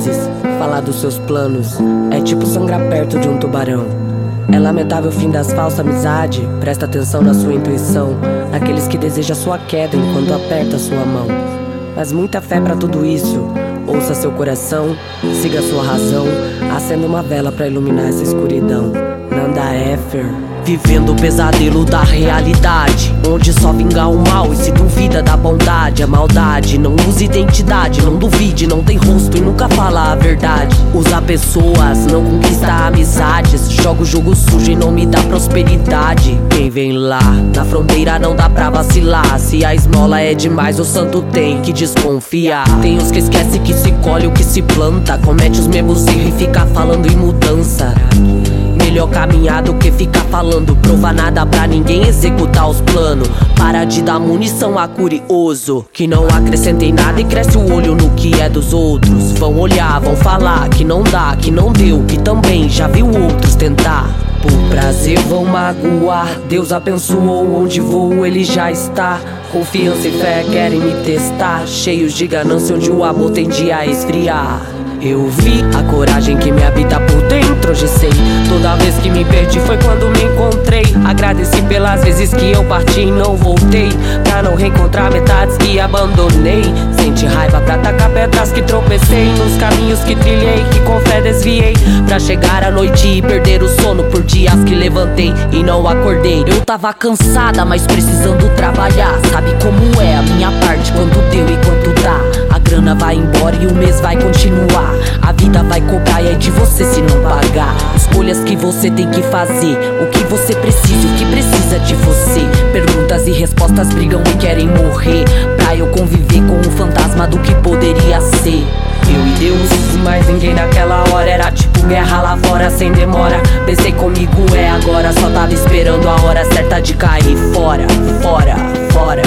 vezes, falar dos seus planos é tipo sangrar perto de um tubarão. É lamentável o fim das falsas amizades. Presta atenção na sua intuição, naqueles que desejam sua queda enquanto aperta sua mão. Mas muita fé pra tudo isso. Ouça seu coração, siga sua razão, acenda uma vela pra iluminar essa escuridão. Nanda Efer. Vivendo o pesadelo da realidade, onde só vinga o mal e se duvida da bondade. A maldade não usa identidade, não duvide, não tem rosto e nunca fala a verdade. Usa pessoas, não conquista amizades, joga o jogo sujo em nome da prosperidade. Quem vem lá, na fronteira não dá pra vacilar. Se a esmola é demais, o santo tem que desconfiar. Tem os que esquecem que se colhe o que se planta, comete os mesmos erros e fica falando em mudança. Melhor caminhar do que ficar falando, prova nada pra ninguém executar os planos. Para de dar munição a curioso, que não acrescenta em nada e cresce o olho no que é dos outros. Vão olhar, vão falar que não dá, que não deu, que também já viu outros tentar. Por prazer vão magoar, Deus abençoou onde vou, Ele já está. Confiança e fé querem me testar, cheios de ganância onde o amor tende a esfriar. Eu vi a coragem que me habita por dentro, hoje sei. Toda vez que me perdi foi quando me encontrei. Agradeci pelas vezes que eu parti e não voltei, pra não reencontrar metades que abandonei. Senti raiva pra tacar pedras que tropecei, nos caminhos que trilhei, que com fé desviei, pra chegar à noite e perder o sono por dias que levantei e não acordei. Eu tava cansada, mas precisando trabalhar. Sabe como é a minha parte, quanto deu e quanto dá. A grana vai embora e o mês vai continuar. A vida vai cobrar e é de você se não pagar. Escolhas que você tem que fazer, o que você precisa, o que precisa de você. Perguntas e respostas brigam e querem morrer, pra eu conviver com o fantasma do que poderia ser. Eu e Deus, mas ninguém naquela hora. Era tipo guerra lá fora sem demora. Pensei comigo é agora, só tava esperando a hora certa de cair fora, fora, fora.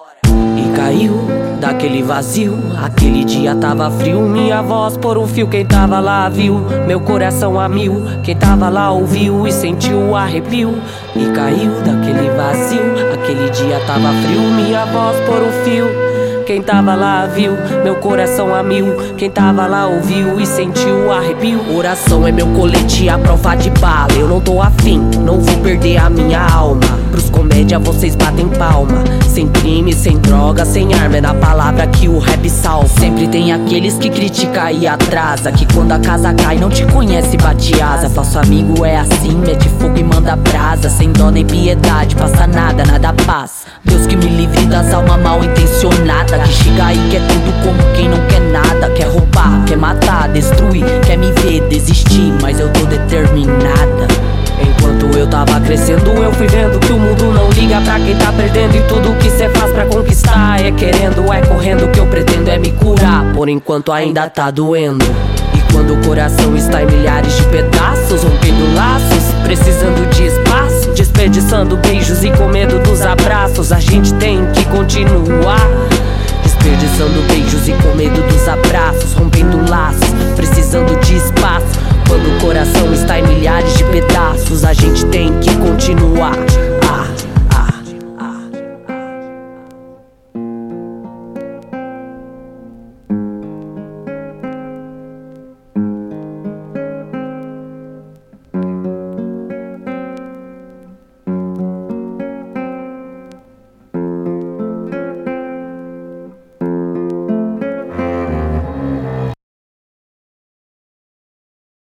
E caiu daquele vazio, aquele dia tava frio. Minha voz por um fio, quem tava lá viu. Meu coração a mil, quem tava lá ouviu e sentiu o arrepio. E caiu daquele vazio, aquele dia tava frio. Minha voz por um fio, quem tava lá viu, meu coração a mil. Quem tava lá ouviu e sentiu o arrepio. Oração é meu colete à prova de bala. Eu não tô afim, não vou perder a minha alma. Pros comédia vocês batem palma. Sem crime, sem droga, sem arma. É na palavra que o rap salva. Sempre tem aqueles que critica e atrasa, que quando a casa cai não te conhece, bate asa. Falso amigo é assim, mete fogo e manda brasa. Sem dó nem piedade, passa nada, nada paz. Deus que me livre das almas mal intencionadas, que chega aí quer tudo como quem não quer nada. Quer roubar, quer matar, destruir, quer me ver desistir, mas eu tô determinada. Enquanto eu tava crescendo eu fui vendo que o mundo não liga pra quem tá perdendo. E tudo que cê faz pra conquistar é querendo, é correndo. O que eu pretendo é me curar, por enquanto ainda tá doendo. E quando o coração está em milhares de pedaços, rompendo laços, precisando de espaço, desperdiçando beijos e com medo dos abraços, a gente tem que continuar. Desperdiçando beijos e com medo dos abraços, rompendo laços, precisando de espaço. Quando o coração está em milhares de pedaços, a gente tem que continuar.